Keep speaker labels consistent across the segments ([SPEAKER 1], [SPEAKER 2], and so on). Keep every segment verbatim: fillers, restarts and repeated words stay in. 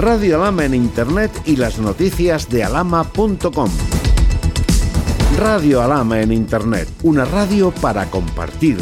[SPEAKER 1] Radio Alhama en Internet y las noticias de alhama punto com. Radio Alhama en Internet, una radio para compartir.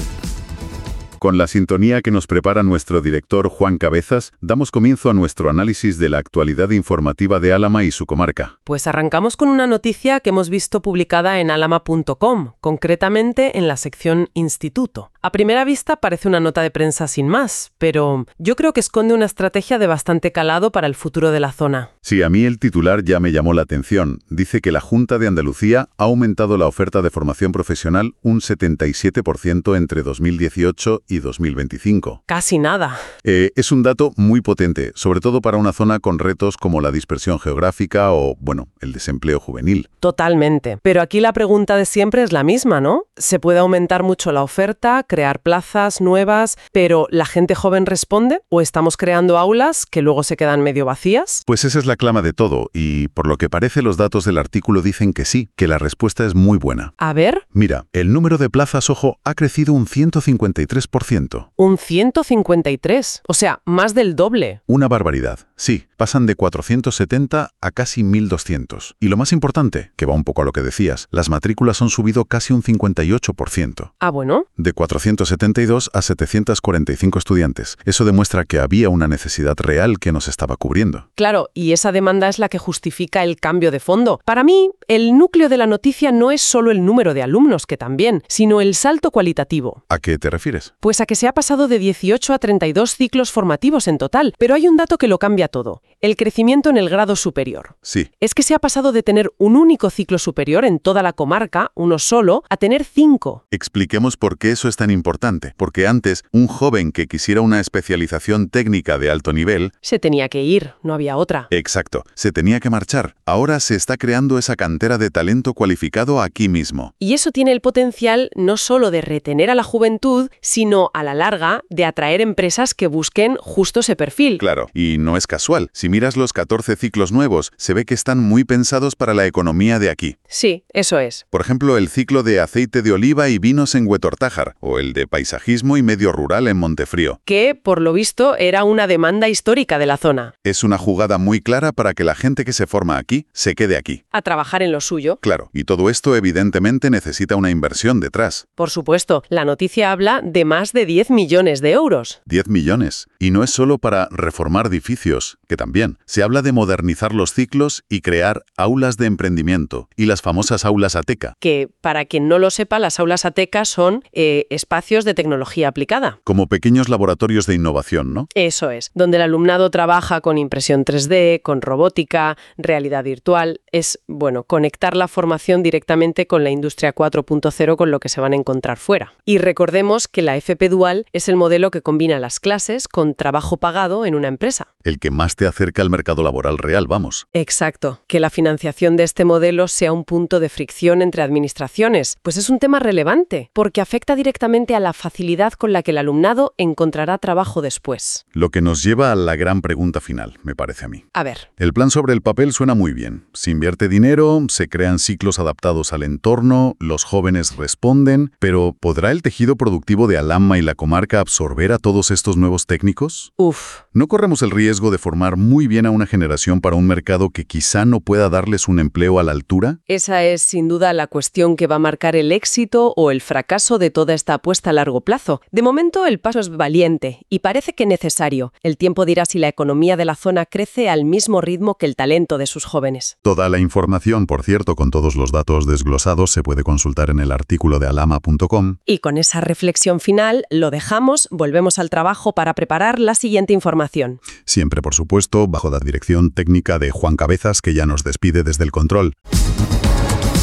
[SPEAKER 2] Con la sintonía que nos prepara nuestro director Juan Cabezas, damos comienzo a nuestro análisis de la actualidad informativa de Alhama y su comarca.
[SPEAKER 3] Pues arrancamos con una noticia que hemos visto publicada en alhama punto com, concretamente en la sección Instituto. A primera vista parece una nota de prensa sin más, pero yo creo que esconde una estrategia de bastante calado para el futuro de la zona.
[SPEAKER 2] Sí, a mí el titular ya me llamó la atención. Dice que la Junta de Andalucía ha aumentado la oferta de formación profesional un setenta y siete por ciento entre dos mil dieciocho y dos mil veinticinco.
[SPEAKER 3] Casi nada.
[SPEAKER 2] Eh, es un dato muy potente, sobre todo para una zona con retos como la dispersión geográfica o, bueno, el desempleo juvenil.
[SPEAKER 3] Totalmente. Pero aquí la pregunta de siempre es la misma, ¿no? Se puede aumentar mucho la oferta, crear plazas nuevas, pero ¿la gente joven responde? ¿O estamos creando aulas que luego se quedan medio vacías?
[SPEAKER 2] Pues esa es la clave de todo, y por lo que parece los datos del artículo dicen que sí, que la respuesta es muy buena.
[SPEAKER 3] A ver.
[SPEAKER 2] Mira, el número de plazas, ojo, ha crecido un ciento cincuenta y tres por ciento.
[SPEAKER 3] ¿Un ciento cincuenta y tres? O sea, más del doble.
[SPEAKER 2] Una barbaridad. Sí, pasan de cuatrocientos setenta a casi mil doscientos. Y lo más importante, que va un poco a lo que decías, las matrículas han subido casi un cincuenta y ocho por ciento.
[SPEAKER 3] Ah, bueno.
[SPEAKER 2] De cuatrocientos setenta y dos a setecientos cuarenta y cinco estudiantes. Eso demuestra que había una necesidad real que nos estaba cubriendo.
[SPEAKER 3] Claro, y esa demanda es la que justifica el cambio de fondo. Para mí, el núcleo de la noticia no es solo el número de alumnos, que también, sino el salto cualitativo.
[SPEAKER 2] ¿A qué te refieres?
[SPEAKER 3] Pues a que se ha pasado de dieciocho a treinta y dos ciclos formativos en total, pero hay un dato que lo cambia todo. El crecimiento en el grado superior.
[SPEAKER 2] Sí.
[SPEAKER 3] Es que se ha pasado de tener un único ciclo superior en toda la comarca, uno solo, a tener cinco.
[SPEAKER 2] Expliquemos por qué eso es tan importante. Porque antes, un joven que quisiera una especialización técnica de alto nivel...
[SPEAKER 3] Se tenía que ir, no había otra.
[SPEAKER 2] Exacto, se tenía que marchar. Ahora se está creando esa cantera de talento cualificado aquí mismo.
[SPEAKER 3] Y eso tiene el potencial no solo de retener a la juventud, sino, a la larga, de atraer empresas que busquen justo ese perfil.
[SPEAKER 2] Claro, y no es casual. Si miras los catorce ciclos nuevos, se ve que están muy pensados para la economía de aquí.
[SPEAKER 3] Sí, eso es.
[SPEAKER 2] Por ejemplo, el ciclo de aceite de oliva y vinos en Huetortájar, o el de paisajismo y medio rural en Montefrío.
[SPEAKER 3] Que, por lo visto, era una demanda histórica de la zona.
[SPEAKER 2] Es una jugada muy clara para que la gente que se forma aquí, se quede aquí.
[SPEAKER 3] A trabajar en lo suyo.
[SPEAKER 2] Claro, y todo esto evidentemente necesita una inversión detrás.
[SPEAKER 3] Por supuesto, la noticia habla de más de diez millones de euros.
[SPEAKER 2] diez millones. Y no es solo para reformar edificios, que también. Se habla de modernizar los ciclos y crear aulas de emprendimiento, y las famosas aulas ATECA.
[SPEAKER 3] Que, para quien no lo sepa, las aulas ATECA son eh, espacios de tecnología aplicada.
[SPEAKER 2] Como pequeños laboratorios de innovación, ¿no?
[SPEAKER 3] Eso es, donde el alumnado trabaja con impresión tres D, con robótica, realidad virtual. Es, bueno, conectar la formación directamente con la industria cuatro punto cero, con lo que se van a encontrar fuera. Y recordemos que la F P Dual es el modelo que combina las clases con trabajo pagado en una empresa.
[SPEAKER 2] El que más te acerca al mercado laboral real, vamos.
[SPEAKER 3] Exacto. Que la financiación de este modelo sea un punto de fricción entre administraciones, pues es un tema relevante, porque afecta directamente a la facilidad con la que el alumnado encontrará trabajo después.
[SPEAKER 2] Lo que nos lleva a la gran pregunta final, me parece a mí.
[SPEAKER 3] A ver.
[SPEAKER 2] El plan sobre el papel suena muy bien. Se invierte dinero, se crean ciclos adaptados al entorno, los jóvenes responden, pero ¿podrá el tejido productivo de Alhama y la comarca absorber a todos estos nuevos técnicos?
[SPEAKER 3] Uf.
[SPEAKER 2] ¿No corremos el riesgo de formar muy bien a una generación para un mercado que quizá no pueda darles un empleo a la altura?
[SPEAKER 3] Esa es sin duda la cuestión que va a marcar el éxito o el fracaso de toda esta apuesta a largo plazo. De momento el paso es valiente y parece que necesario. El tiempo dirá si la economía de la zona crece al mismo ritmo que el talento de sus jóvenes.
[SPEAKER 2] Toda la información, por cierto, con todos los datos desglosados, se puede consultar en el artículo de alhama punto com.
[SPEAKER 3] Y con esa reflexión final lo dejamos, volvemos al trabajo para preparar la siguiente información.
[SPEAKER 2] Siempre, por supuesto, bajo la dirección técnica de Juan Cabezas, que ya nos despide desde el control.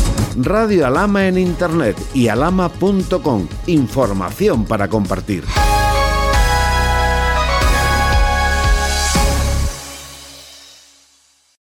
[SPEAKER 1] Radio Alhama en Internet y alhama punto com. Información para compartir.